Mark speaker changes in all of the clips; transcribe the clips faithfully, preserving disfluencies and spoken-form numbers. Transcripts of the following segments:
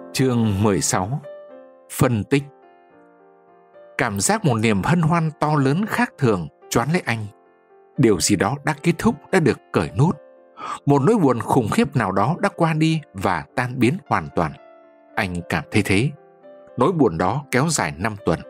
Speaker 1: Chương mười sáu. Phân tích. Cảm giác một niềm hân hoan to lớn khác thường choán lấy anh. Điều gì đó đã kết thúc, đã được cởi nút. Một nỗi buồn khủng khiếp nào đó đã qua đi và tan biến hoàn toàn. Anh cảm thấy thế. Nỗi buồn đó kéo dài năm tuần.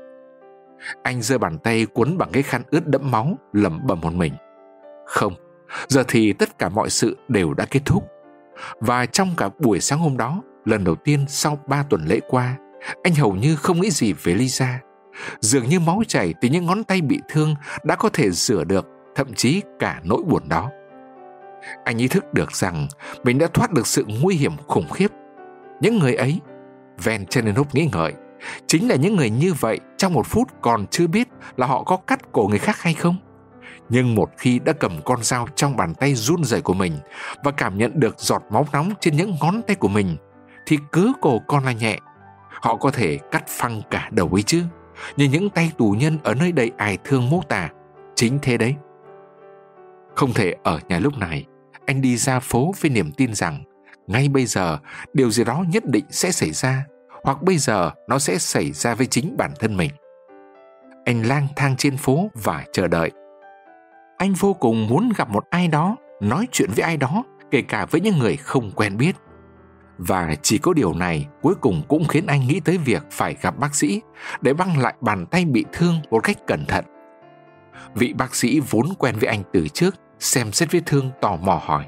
Speaker 1: Anh giơ bàn tay cuốn bằng cái khăn ướt đẫm máu, lẩm bẩm một mình. Không, giờ thì tất cả mọi sự đều đã kết thúc. Và trong cả buổi sáng hôm đó, lần đầu tiên sau ba tuần lễ qua, anh hầu như không nghĩ gì về Lisa. Dường như máu chảy từ những ngón tay bị thương đã có thể rửa được thậm chí cả nỗi buồn đó. Anh ý thức được rằng mình đã thoát được sự nguy hiểm khủng khiếp. Những người ấy, Van Chernenhov nghĩ ngợi, chính là những người như vậy trong một phút còn chưa biết là họ có cắt cổ người khác hay không. Nhưng một khi đã cầm con dao trong bàn tay run rẩy của mình và cảm nhận được giọt máu nóng trên những ngón tay của mình, thì cứ cổ còn là nhẹ. Họ có thể cắt phăng cả đầu ấy chứ, như những tay tù nhân ở nơi đầy ải thương mô tả. Chính thế đấy. Không thể ở nhà lúc này, anh đi ra phố với niềm tin rằng ngay bây giờ điều gì đó nhất định sẽ xảy ra, hoặc bây giờ nó sẽ xảy ra với chính bản thân mình. Anh lang thang trên phố và chờ đợi. Anh vô cùng muốn gặp một ai đó, nói chuyện với ai đó, kể cả với những người không quen biết. Và chỉ có điều này cuối cùng cũng khiến anh nghĩ tới việc phải gặp bác sĩ để băng lại bàn tay bị thương một cách cẩn thận. Vị bác sĩ vốn quen với anh từ trước, xem xét vết thương tò mò hỏi: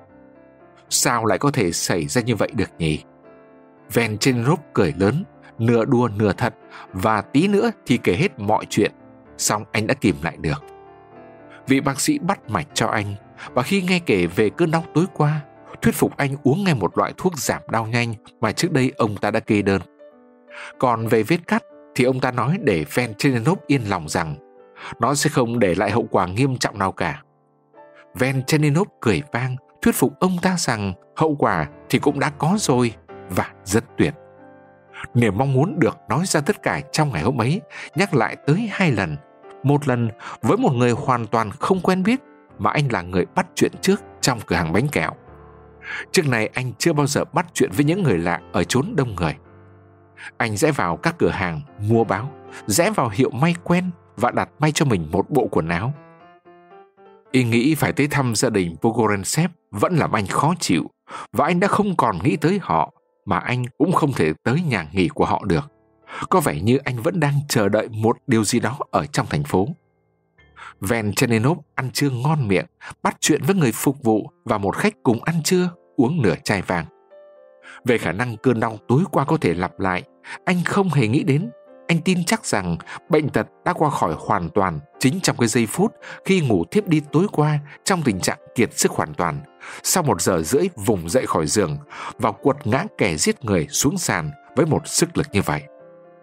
Speaker 1: sao lại có thể xảy ra như vậy được nhỉ? Van Chernenhov cười lớn, nửa đùa nửa thật, và tí nữa thì kể hết mọi chuyện. Xong anh đã kìm lại được. Vị bác sĩ bắt mạch cho anh, và khi nghe kể về cơn đau tối qua, thuyết phục anh uống ngay một loại thuốc giảm đau nhanh mà trước đây ông ta đã kê đơn. Còn về vết cắt thì ông ta nói để Van Chernenhov yên lòng rằng nó sẽ không để lại hậu quả nghiêm trọng nào cả. Van Chernenhov cười vang, thuyết phục ông ta rằng hậu quả thì cũng đã có rồi và rất tuyệt. Niềm mong muốn được nói ra tất cả trong ngày hôm ấy nhắc lại tới hai lần. Một lần với một người hoàn toàn không quen biết mà anh là người bắt chuyện trước trong cửa hàng bánh kẹo. Trước này anh chưa bao giờ bắt chuyện với những người lạ ở chốn đông người. Anh rẽ vào các cửa hàng mua báo, rẽ vào hiệu may quen và đặt may cho mình một bộ quần áo. Ý nghĩ phải tới thăm gia đình Pogoreltsev vẫn làm anh khó chịu, và anh đã không còn nghĩ tới họ, mà anh cũng không thể tới nhà nghỉ của họ được. Có vẻ như anh vẫn đang chờ đợi một điều gì đó ở trong thành phố. Van Chernenhov ăn trưa ngon miệng, bắt chuyện với người phục vụ và một khách cùng ăn trưa, uống nửa chai vàng. Về khả năng cơn đau tối qua có thể lặp lại, anh không hề nghĩ đến. Anh tin chắc rằng bệnh tật đã qua khỏi hoàn toàn chính trong cái giây phút khi ngủ thiếp đi tối qua trong tình trạng kiệt sức hoàn toàn, sau một giờ rưỡi vùng dậy khỏi giường và quật ngã kẻ giết người xuống sàn với một sức lực như vậy.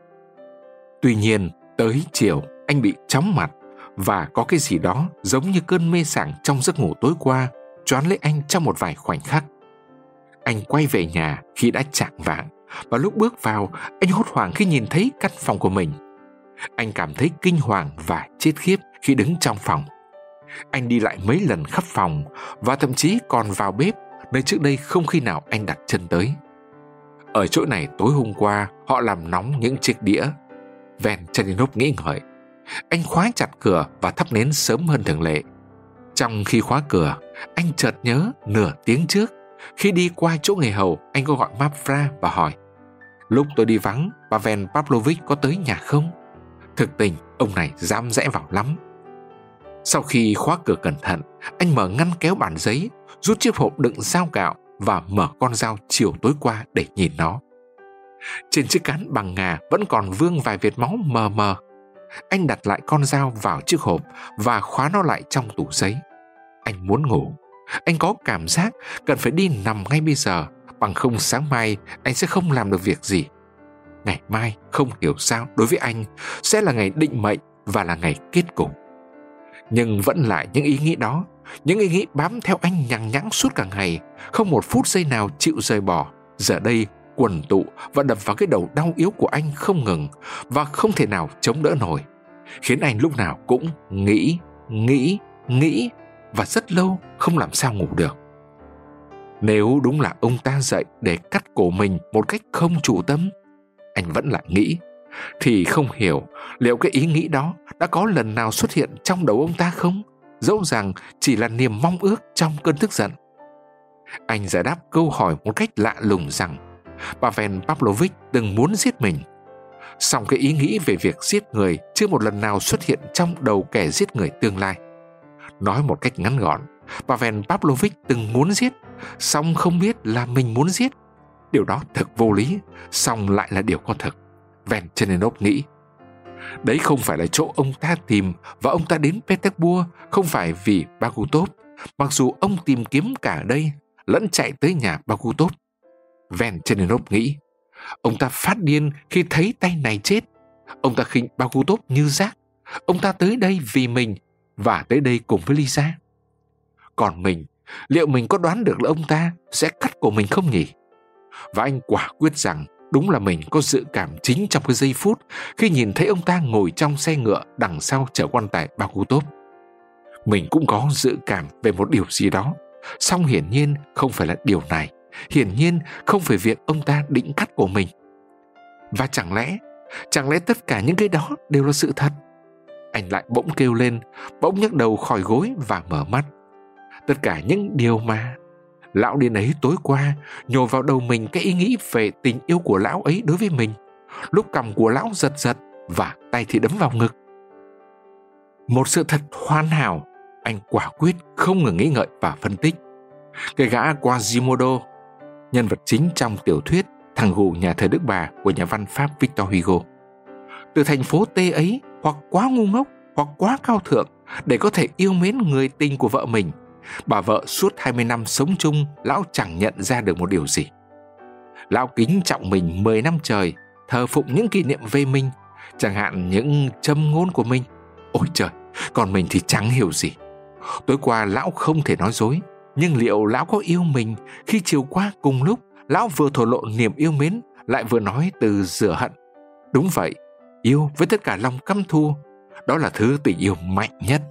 Speaker 1: Tuy nhiên, tới chiều anh bị chóng mặt, và có cái gì đó giống như cơn mê sảng trong giấc ngủ tối qua choán lấy anh trong một vài khoảnh khắc. Anh quay về nhà khi đã chạng vạng, và lúc bước vào, anh hốt hoảng khi nhìn thấy căn phòng của mình. Anh cảm thấy kinh hoàng và chết khiếp khi đứng trong phòng. Anh đi lại mấy lần khắp phòng, và thậm chí còn vào bếp, nơi trước đây không khi nào anh đặt chân tới. Ở chỗ này tối hôm qua họ làm nóng những chiếc đĩa. Van Chernenhov nghĩ ngợi. Anh khóa chặt cửa và thắp nến sớm hơn thường lệ. Trong khi khóa cửa, anh chợt nhớ nửa tiếng trước, khi đi qua chỗ người hầu, anh có gọi Mafra và hỏi: lúc tôi đi vắng, Pavel Pavlovich có tới nhà không? Thực tình, ông này dám rẽ vào lắm. Sau khi khóa cửa cẩn thận, anh mở ngăn kéo bản giấy, rút chiếc hộp đựng dao gạo và mở con dao chiều tối qua để nhìn nó. Trên chiếc cán bằng ngà vẫn còn vương vài vệt máu mờ mờ. Anh đặt lại con dao vào chiếc hộp và khóa nó lại trong tủ giấy. Anh muốn ngủ. Anh có cảm giác cần phải đi nằm ngay bây giờ, bằng không sáng mai anh sẽ không làm được việc gì. Ngày mai không hiểu sao đối với anh sẽ là ngày định mệnh và là ngày kết cục. Nhưng vẫn lại những ý nghĩ đó, những ý nghĩ bám theo anh nhằng nhẵng suốt cả ngày, không một phút giây nào chịu rời bỏ, giờ đây quần tụ và đập vào cái đầu đau yếu của anh không ngừng và không thể nào chống đỡ nổi, khiến anh lúc nào cũng nghĩ, nghĩ, nghĩ và rất lâu không làm sao ngủ được. Nếu đúng là ông ta dậy để cắt cổ mình một cách không chủ tâm, anh vẫn lại nghĩ, thì không hiểu liệu cái ý nghĩ đó đã có lần nào xuất hiện trong đầu ông ta không, dẫu rằng chỉ là niềm mong ước trong cơn tức giận. Anh giải đáp câu hỏi một cách lạ lùng rằng Pavel Pavlovich từng muốn giết mình. Song cái ý nghĩ về việc giết người chưa một lần nào xuất hiện trong đầu kẻ giết người tương lai. Nói một cách ngắn gọn, Pavel Pavlovich từng muốn giết, song không biết là mình muốn giết. Điều đó thật vô lý, song lại là điều có thực, Venchenenov nghĩ. Đấy không phải là chỗ ông ta tìm, và ông ta đến Petersburg không phải vì Bagutov, mặc dù ông tìm kiếm cả đây, lẫn chạy tới nhà Bagutov. Venchenenov nghĩ. Ông ta phát điên khi thấy tay này chết. Ông ta khinh Bagutov như rác. Ông ta tới đây vì mình, và tới đây cùng với Lisa. Còn mình, liệu mình có đoán được là ông ta sẽ cắt cổ mình không nhỉ? Và anh quả quyết rằng đúng là mình có dự cảm chính trong cái giây phút khi nhìn thấy ông ta ngồi trong xe ngựa đằng sau chở quan tài Bagutov. Mình cũng có dự cảm về một điều gì đó, song hiển nhiên không phải là điều này. Hiển nhiên không phải việc ông ta định cắt cổ mình. Và chẳng lẽ, chẳng lẽ tất cả những cái đó đều là sự thật? Anh lại bỗng kêu lên, bỗng nhấc đầu khỏi gối và mở mắt. Tất cả những điều mà lão điên ấy tối qua nhồi vào đầu mình cái ý nghĩ về tình yêu của lão ấy đối với mình. Lúc cằm của lão giật giật và tay thì đấm vào ngực. Một sự thật hoàn hảo, anh quả quyết không ngừng nghĩ ngợi và phân tích. Cái gã Quasimodo, nhân vật chính trong tiểu thuyết Thằng gù nhà thờ Đức Bà của nhà văn Pháp Victor Hugo, từ thành phố T ấy hoặc quá ngu ngốc hoặc quá cao thượng để có thể yêu mến người tình của vợ mình, bà vợ suốt hai mươi năm sống chung, lão chẳng nhận ra được một điều gì. Lão kính trọng mình mười năm trời, thờ phụng những kỷ niệm về mình, chẳng hạn những châm ngôn của mình. Ôi trời, còn mình thì chẳng hiểu gì. Tối qua lão không thể nói dối, nhưng liệu lão có yêu mình khi chiều qua cùng lúc lão vừa thổ lộ niềm yêu mến lại vừa nói từ rửa hận? Đúng vậy, yêu với tất cả lòng căm thù, đó là thứ tình yêu mạnh nhất.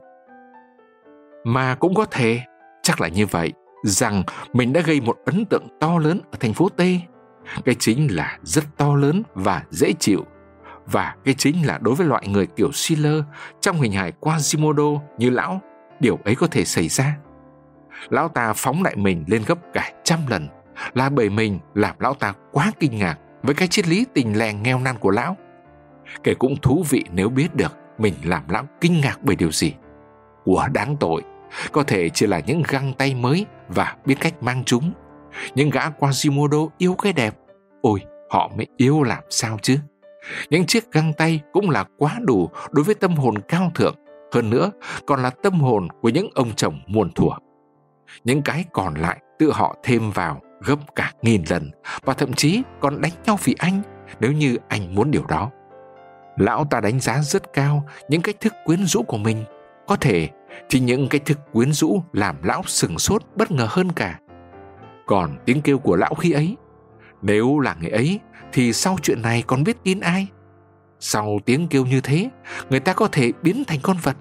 Speaker 1: Mà cũng có thể, chắc là như vậy, rằng mình đã gây một ấn tượng to lớn ở thành phố T. Cái chính là rất to lớn và dễ chịu. Và cái chính là đối với loại người kiểu Schiller trong hình hài Quasimodo như lão, điều ấy có thể xảy ra. Lão ta phóng lại mình lên gấp cả trăm lần, là bởi mình làm lão ta quá kinh ngạc với cái triết lý tình lè nghèo nàn của lão. Kể cũng thú vị nếu biết được mình làm lão kinh ngạc bởi điều gì. Quá đáng tội, có thể chỉ là những găng tay mới và biết cách mang chúng. Những gã Quasimodo yêu cái đẹp, ôi họ mới yêu làm sao chứ. Những chiếc găng tay cũng là quá đủ đối với tâm hồn cao thượng, hơn nữa còn là tâm hồn của những ông chồng muôn thuở. Những cái còn lại tự họ thêm vào gấp cả nghìn lần, và thậm chí còn đánh nhau vì anh nếu như anh muốn điều đó. Lão ta đánh giá rất cao những cách thức quyến rũ của mình. Có thể thì những cách thức quyến rũ làm lão sửng sốt bất ngờ hơn cả. Còn tiếng kêu của lão khi ấy, nếu là người ấy thì sau chuyện này còn biết tin ai? Sau tiếng kêu như thế, người ta có thể biến thành con vật.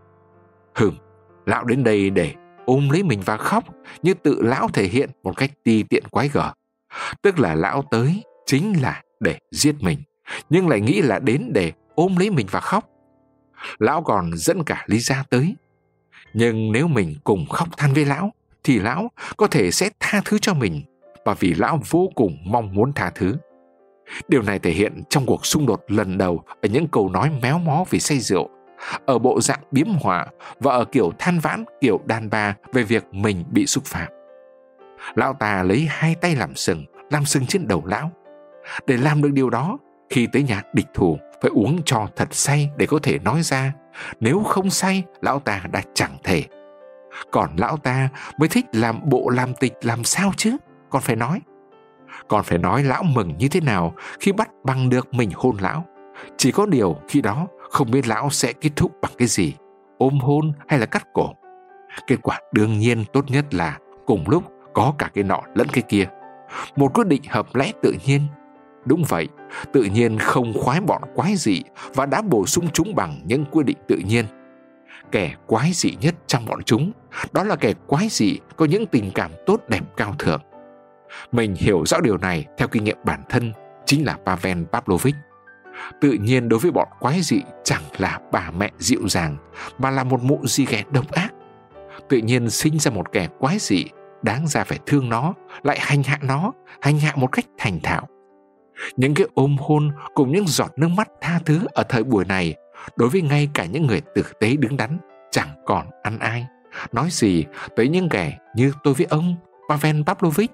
Speaker 1: Hừm, lão đến đây để ôm lấy mình và khóc, như tự lão thể hiện một cách ti tiện quái gở. Tức là lão tới chính là để giết mình, nhưng lại nghĩ là đến để ôm lấy mình và khóc. Lão còn dẫn cả Lisa tới. Nhưng nếu mình cùng khóc than với lão, thì lão có thể sẽ tha thứ cho mình, và vì lão vô cùng mong muốn tha thứ. Điều này thể hiện trong cuộc xung đột lần đầu ở những câu nói méo mó vì say rượu, ở bộ dạng biếm họa, và ở kiểu than vãn kiểu đàn bà về việc mình bị xúc phạm. Lão ta lấy hai tay làm sừng, làm sừng trên đầu lão. Để làm được điều đó, khi tới nhà địch thủ phải uống cho thật say để có thể nói ra. Nếu không say, lão ta đã chẳng thể. Còn lão ta mới thích làm bộ làm tịch làm sao chứ, còn phải nói. Còn phải nói lão mừng như thế nào khi bắt bằng được mình hôn lão. Chỉ có điều khi đó không biết lão sẽ kết thúc bằng cái gì, ôm hôn hay là cắt cổ. Kết quả đương nhiên tốt nhất là cùng lúc có cả cái nọ lẫn cái kia. Một quyết định hợp lẽ tự nhiên. Đúng vậy, tự nhiên không khoái bọn quái dị và đã bổ sung chúng bằng những quyết định tự nhiên. Kẻ quái dị nhất trong bọn chúng, đó là kẻ quái dị có những tình cảm tốt đẹp cao thượng. Mình hiểu rõ điều này theo kinh nghiệm bản thân, chính là Pavel Pavlovich. Tự nhiên đối với bọn quái dị chẳng là bà mẹ dịu dàng, mà là một mụ di ghẻ độc ác. Tự nhiên sinh ra một kẻ quái dị, đáng ra phải thương nó, lại hành hạ nó, hành hạ một cách thành thạo. Những cái ôm hôn cùng những giọt nước mắt tha thứ ở thời buổi này, đối với ngay cả những người tử tế đứng đắn, chẳng còn ăn ai. Nói gì tới những kẻ như tôi với ông, Pavel Pavlovich.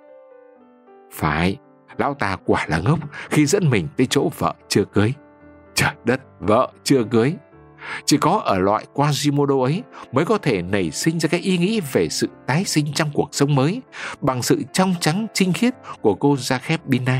Speaker 1: Phải, lão ta quả là ngốc khi dẫn mình tới chỗ vợ chưa cưới. Trời đất, vợ chưa cưới. Chỉ có ở loại Quasimodo ấy mới có thể nảy sinh ra cái ý nghĩ về sự tái sinh trong cuộc sống mới bằng sự trong trắng trinh khiết của cô Zakhepina.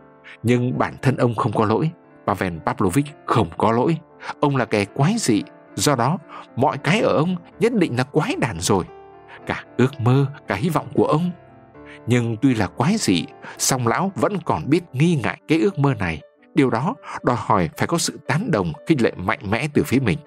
Speaker 1: Nhưng bản thân ông không có lỗi, Pavel Pavlovich không có lỗi. Ông là kẻ quái dị, do đó mọi cái ở ông nhất định là quái đản rồi. Cả ước mơ, cả hy vọng của ông. Nhưng tuy là quái dị, song lão vẫn còn biết nghi ngại cái ước mơ này. Điều đó đòi hỏi phải có sự tán đồng khích lệ mạnh mẽ từ phía mình.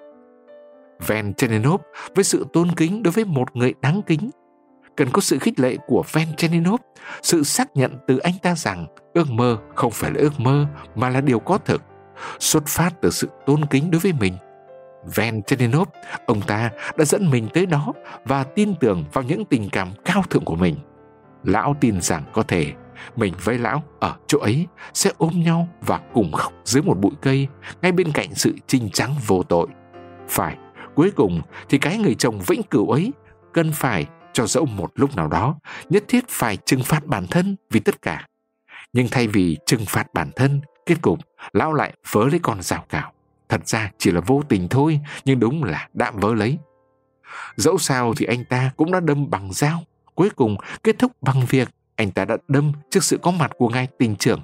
Speaker 1: Venchaninov với sự tôn kính đối với một người đáng kính, cần có sự khích lệ của Venchaninov, sự xác nhận từ anh ta rằng ước mơ không phải là ước mơ mà là điều có thực, xuất phát từ sự tôn kính đối với mình. Venchaninov, ông ta đã dẫn mình tới đó và tin tưởng vào những tình cảm cao thượng của mình. Lão tin rằng có thể mình với lão ở chỗ ấy sẽ ôm nhau và cùng khóc dưới một bụi cây ngay bên cạnh sự trinh trắng vô tội. Phải, cuối cùng thì cái người chồng vĩnh cửu ấy cần phải, cho dẫu một lúc nào đó, nhất thiết phải trừng phạt bản thân vì tất cả. Nhưng thay vì trừng phạt bản thân, kết cục lão lại vớ lấy con dao cạo. Thật ra chỉ là vô tình thôi, nhưng đúng là đã vớ lấy. Dẫu sao thì anh ta cũng đã đâm bằng dao. Cuối cùng kết thúc bằng việc anh ta đã đâm trước sự có mặt của ngài tỉnh trưởng.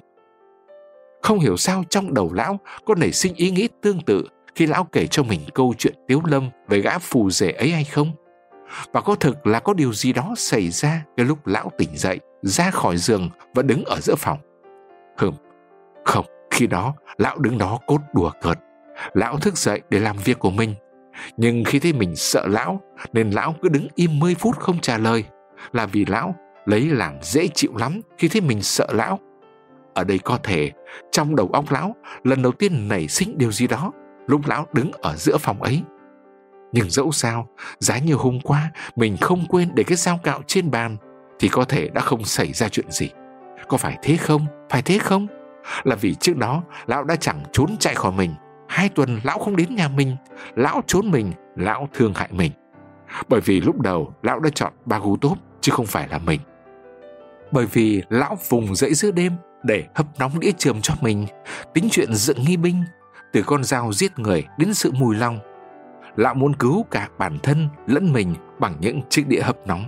Speaker 1: Không hiểu sao trong đầu lão có nảy sinh ý nghĩ tương tự khi lão kể cho mình câu chuyện Tiếu Lâm về gã phù rể ấy hay không? Và có thực là có điều gì đó xảy ra cái lúc lão tỉnh dậy, ra khỏi giường và đứng ở giữa phòng? Hừm, không, khi đó lão đứng đó cốt đùa cợt. Lão thức dậy để làm việc của mình. Nhưng khi thấy mình sợ lão, nên lão cứ đứng im mười phút không trả lời. Là vì lão lấy làm dễ chịu lắm khi thấy mình sợ lão. Ở đây có thể trong đầu óc lão lần đầu tiên nảy sinh điều gì đó lúc lão đứng ở giữa phòng ấy. Nhưng dẫu sao, giá như hôm qua mình không quên để cái dao cạo trên bàn, thì có thể đã không xảy ra chuyện gì. Có phải thế không? Phải thế không? Là vì trước đó lão đã chẳng trốn chạy khỏi mình. Hai tuần lão không đến nhà mình. Lão trốn mình, lão thương hại mình. Bởi vì lúc đầu lão đã chọn Bagutov chứ không phải là mình. Bởi vì lão vùng dậy giữa đêm để hấp nóng đĩa chườm cho mình, tính chuyện dựng nghi binh, từ con dao giết người đến sự mùi lòng. Lão muốn cứu cả bản thân lẫn mình bằng những chiếc đĩa hấp nóng.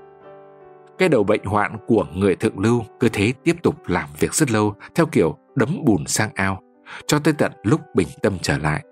Speaker 1: Cái đầu bệnh hoạn của người thượng lưu cứ thế tiếp tục làm việc rất lâu theo kiểu đấm bùn sang ao, cho tới tận lúc bình tâm trở lại.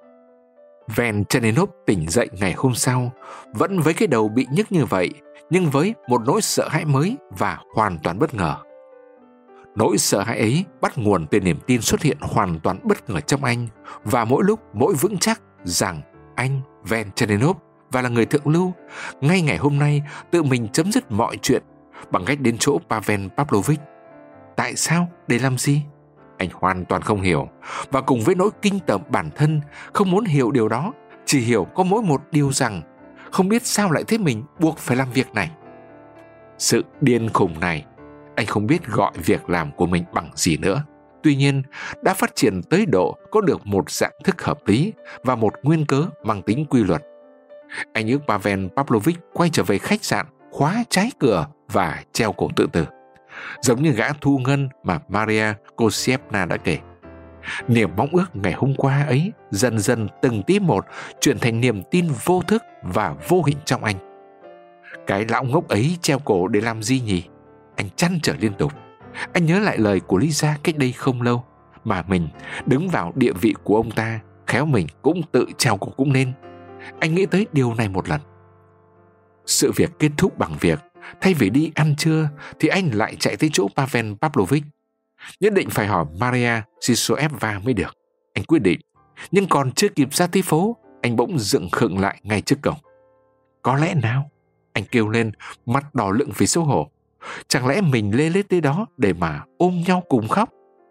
Speaker 1: Venchaninov tỉnh dậy ngày hôm sau, vẫn với cái đầu bị nhức như vậy, nhưng với một nỗi sợ hãi mới và hoàn toàn bất ngờ. Nỗi sợ hãi ấy bắt nguồn từ niềm tin xuất hiện hoàn toàn bất ngờ trong anh, và mỗi lúc mỗi vững chắc rằng anh Venchaninov và là người thượng lưu, ngay ngày hôm nay tự mình chấm dứt mọi chuyện bằng cách đến chỗ Pavel Pavlovich. Tại sao? Để làm gì? Anh hoàn toàn không hiểu, và cùng với nỗi kinh tởm bản thân không muốn hiểu điều đó, chỉ hiểu có mỗi một điều rằng không biết sao lại thấy mình buộc phải làm việc này. Sự điên khùng này, anh không biết gọi việc làm của mình bằng gì nữa. Tuy nhiên, đã phát triển tới độ có được một dạng thức hợp lý và một nguyên cớ mang tính quy luật. Anh ước Pavel Pavlovich quay trở về khách sạn, khóa trái cửa và treo cổ tự tử, giống như gã thu ngân mà Maria Kosievna đã kể. Niềm mong ước ngày hôm qua ấy dần dần từng tí một chuyển thành niềm tin vô thức và vô hình trong anh. Cái lão ngốc ấy treo cổ để làm gì nhỉ? Anh trăn trở liên tục. Anh nhớ lại lời của Lisa cách đây không lâu, mà mình đứng vào địa vị của ông ta, khéo mình cũng tự treo cổ cũng nên. Anh nghĩ tới điều này một lần. Sự việc kết thúc bằng việc thay vì đi ăn trưa thì anh lại chạy tới chỗ Pavel Pavlovich. Nhất định phải hỏi Maria Sisoeva mới được. Anh quyết định, nhưng còn chưa kịp ra tới phố, anh bỗng dựng khựng lại ngay trước cổng. Có lẽ nào? Anh kêu lên, mặt đỏ lựng vì xấu hổ. Chẳng lẽ mình lê lết tới đó để mà ôm nhau cùng khóc?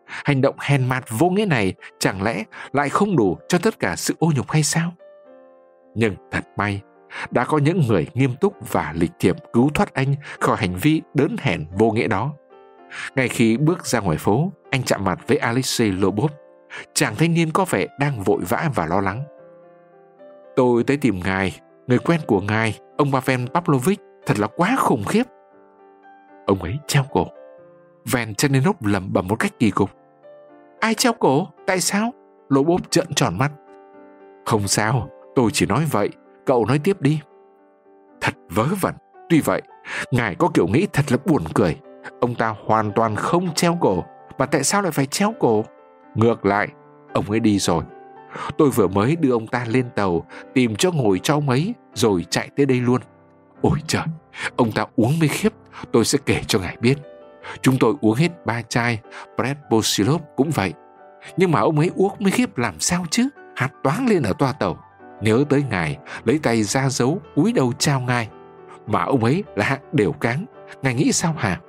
Speaker 1: Hành động hèn mạt vô nghĩa này chẳng lẽ lại không đủ cho tất cả sự ô nhục hay sao? Nhưng thật may, đã có những người nghiêm túc và lịch thiệp cứu thoát anh khỏi hành vi đớn hèn vô nghĩa đó. Ngay khi bước ra ngoài phố, anh chạm mặt với Alexei Lobov, chàng thanh niên có vẻ đang vội vã và lo lắng. Tôi tới tìm ngài, người quen của ngài, ông Pavel Pavlovich, thật là quá khủng khiếp. Ông ấy treo cổ. Venchenov lẩm bẩm một cách kỳ cục. Ai treo cổ? Tại sao? Lobov trợn tròn mắt. Không sao, tôi chỉ nói vậy, cậu nói tiếp đi. Thật vớ vẩn. Tuy vậy, ngài có kiểu nghĩ thật là buồn cười. Ông ta hoàn toàn không treo cổ, mà tại sao lại phải treo cổ? Ngược lại, ông ấy đi rồi. Tôi vừa mới đưa ông ta lên tàu, tìm chỗ ngồi cho ông ấy, rồi chạy tới đây luôn. Ôi trời, ông ta uống mới khiếp, tôi sẽ kể cho ngài biết. Chúng tôi uống hết ba chai, Predposilov cũng vậy. Nhưng mà ông ấy uống mới khiếp làm sao chứ? Hát toáng lên ở toa tàu, nhớ tới ngài, lấy tay ra dấu, cúi đầu chào ngài. Mà ông ấy là hạng đều cáng, ngài nghĩ sao hả?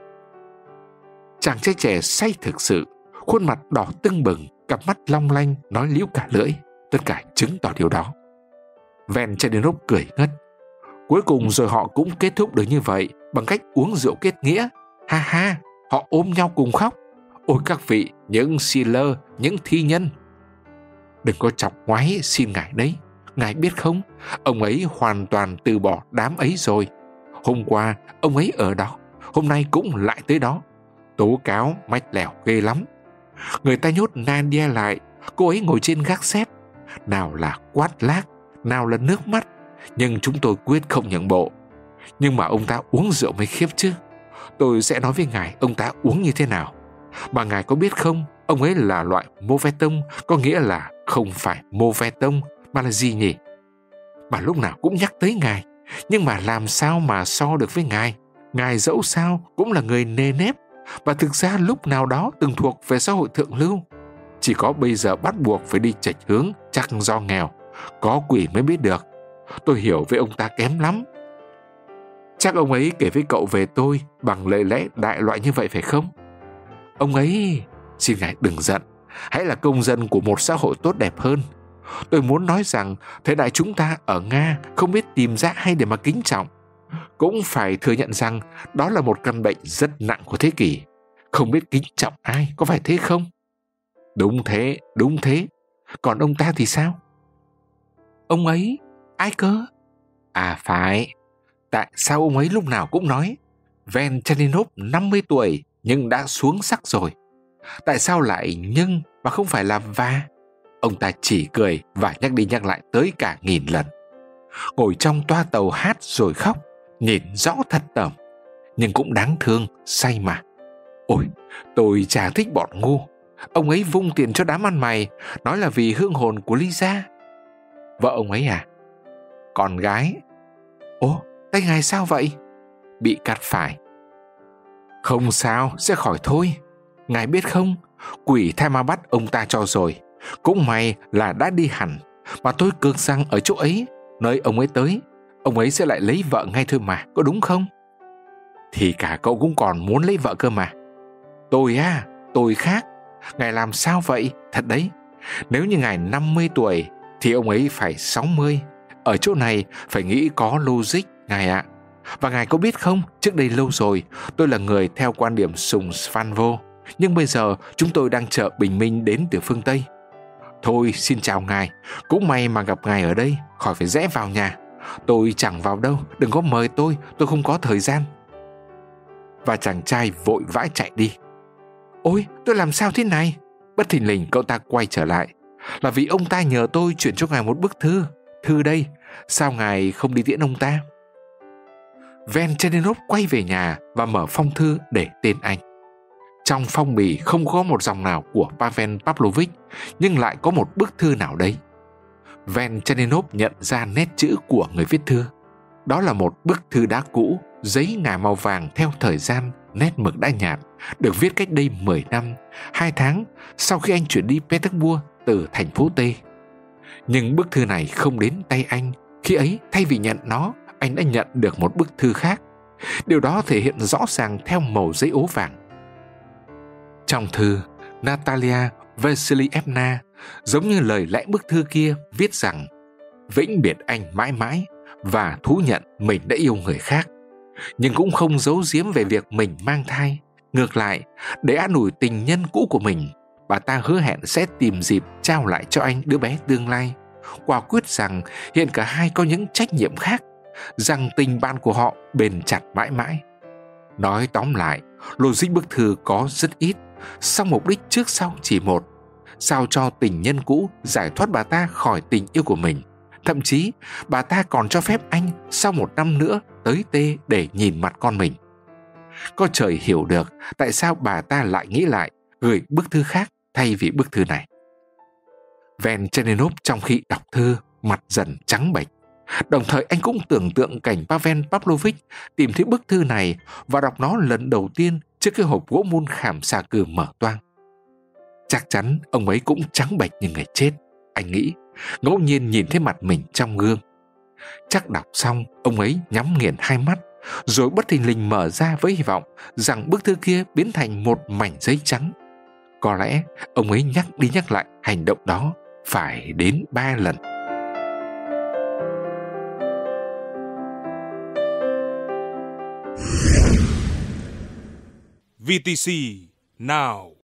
Speaker 1: Chàng trai trẻ say thực sự, khuôn mặt đỏ tưng bừng, cặp mắt long lanh, nói líu cả lưỡi, tất cả chứng tỏ điều đó. Venchenov cười ngất. Cuối cùng rồi họ cũng kết thúc được như vậy, bằng cách uống rượu kết nghĩa. Ha ha, họ ôm nhau cùng khóc. Ôi các vị, những sealer, những thi nhân. Đừng có chọc ngoáy, xin ngài đấy. Ngài biết không, ông ấy hoàn toàn từ bỏ đám ấy rồi. Hôm qua, ông ấy ở đó, hôm nay cũng lại tới đó. Tố cáo mách lẻo ghê lắm. Người ta nhốt Nadia lại, cô ấy ngồi trên gác xếp. Nào là quát lác, nào là nước mắt, nhưng chúng tôi quyết không nhượng bộ. Nhưng mà ông ta uống rượu mới khiếp chứ. Tôi sẽ nói với ngài ông ta uống như thế nào. Mà ngài có biết không, ông ấy là loại Moveton, có nghĩa là không phải Moveton, mà là gì nhỉ? Mà lúc nào cũng nhắc tới ngài, nhưng mà làm sao mà so được với ngài? Ngài dẫu sao cũng là người nề nếp, và thực ra lúc nào đó từng thuộc về xã hội thượng lưu. Chỉ có bây giờ bắt buộc phải đi chệch hướng, chắc do nghèo. Có quỷ mới biết được. Tôi hiểu với ông ta kém lắm. Chắc ông ấy kể với cậu về tôi bằng lời lẽ đại loại như vậy phải không? Ông ấy, xin ngài đừng giận, hãy là công dân của một xã hội tốt đẹp hơn. Tôi muốn nói rằng thời đại chúng ta ở Nga không biết tìm ra ai để mà kính trọng. Cũng phải thừa nhận rằng đó là một căn bệnh rất nặng của thế kỷ. Không biết kính trọng ai, có phải thế không? Đúng thế, đúng thế. Còn ông ta thì sao? Ông ấy, ai cơ? À phải, tại sao ông ấy lúc nào cũng nói Venchenov năm mươi tuổi nhưng đã xuống sắc rồi? Tại sao lại nhưng mà không phải là và? Ông ta chỉ cười và nhắc đi nhắc lại tới cả nghìn lần. Ngồi trong toa tàu hát rồi khóc, nhìn rõ thật tởm, nhưng cũng đáng thương, say mà. Ôi, tôi chả thích bọn ngu. Ông ấy vung tiền cho đám ăn mày, nói là vì hương hồn của Lisa. Vợ ông ấy à? Con gái. Ồ, tay ngài sao vậy? Bị cắt phải. Không sao, sẽ khỏi thôi. Ngài biết không, quỷ thay ma bắt ông ta cho rồi. Cũng may là đã đi hẳn. Mà tôi cược rằng ở chỗ ấy, nơi ông ấy tới, ông ấy sẽ lại lấy vợ ngay thôi mà, có đúng không? Thì cả cậu cũng còn muốn lấy vợ cơ mà. Tôi à, tôi khác. Ngài làm sao vậy? Thật đấy. Nếu như ngài năm mươi tuổi thì ông ấy phải sáu mươi. Ở chỗ này phải nghĩ có logic, ngài ạ. Và ngài có biết không, trước đây lâu rồi tôi là người theo quan điểm sùng Svanvo, nhưng bây giờ chúng tôi đang chờ bình minh đến từ phương Tây. Thôi xin chào ngài, cũng may mà gặp ngài ở đây, khỏi phải rẽ vào nhà. Tôi chẳng vào đâu, đừng có mời tôi, tôi không có thời gian. Và chàng trai vội vã chạy đi. Ôi, tôi làm sao thế này? Bất thình lình cậu ta quay trở lại. Là vì ông ta nhờ tôi chuyển cho ngài một bức thư. Thư đây, sao ngài không đi tiễn ông ta? Venchenov quay về nhà và mở phong thư để tên anh. Trong phong bì không có một dòng nào của Pavel Pavlovich, nhưng lại có một bức thư nào đấy. Venchenov nhận ra nét chữ của người viết thư. Đó là một bức thư đá cũ, giấy ngà màu vàng theo thời gian, nét mực đã nhạt, được viết cách đây mười năm, hai tháng sau khi anh chuyển đi Petersburg từ thành phố T. Nhưng bức thư này không đến tay anh. Khi ấy, thay vì nhận nó, anh đã nhận được một bức thư khác. Điều đó thể hiện rõ ràng theo màu giấy ố vàng. Trong thư, Natalia Vasilievna, giống như lời lẽ bức thư kia viết rằng vĩnh biệt anh mãi mãi và thú nhận mình đã yêu người khác, nhưng cũng không giấu giếm về việc mình mang thai. Ngược lại, để an ủi tình nhân cũ của mình, bà ta hứa hẹn sẽ tìm dịp trao lại cho anh đứa bé tương lai, quả quyết rằng hiện cả hai có những trách nhiệm khác, rằng tình bạn của họ bền chặt mãi mãi. Nói tóm lại, logic bức thư có rất ít, song mục đích trước sau chỉ một: sao cho tình nhân cũ giải thoát bà ta khỏi tình yêu của mình. Thậm chí, bà ta còn cho phép anh sau một năm nữa tới Tê để nhìn mặt con mình. Có trời hiểu được tại sao bà ta lại nghĩ lại gửi bức thư khác thay vì bức thư này. Venchenov trong khi đọc thư mặt dần trắng bệch. Đồng thời anh cũng tưởng tượng cảnh Pavel Pavlovich tìm thấy bức thư này và đọc nó lần đầu tiên trước cái hộp gỗ mun khảm xà cừ mở toang. Chắc chắn ông ấy cũng trắng bệch như người chết, anh nghĩ, ngẫu nhiên nhìn thấy mặt mình trong gương. Chắc đọc xong, ông ấy nhắm nghiền hai mắt, rồi bất thình lình mở ra với hy vọng rằng bức thư kia biến thành một mảnh giấy trắng. Có lẽ ông ấy nhắc đi nhắc lại hành động đó phải đến ba lần.
Speaker 2: vê tê xê Now.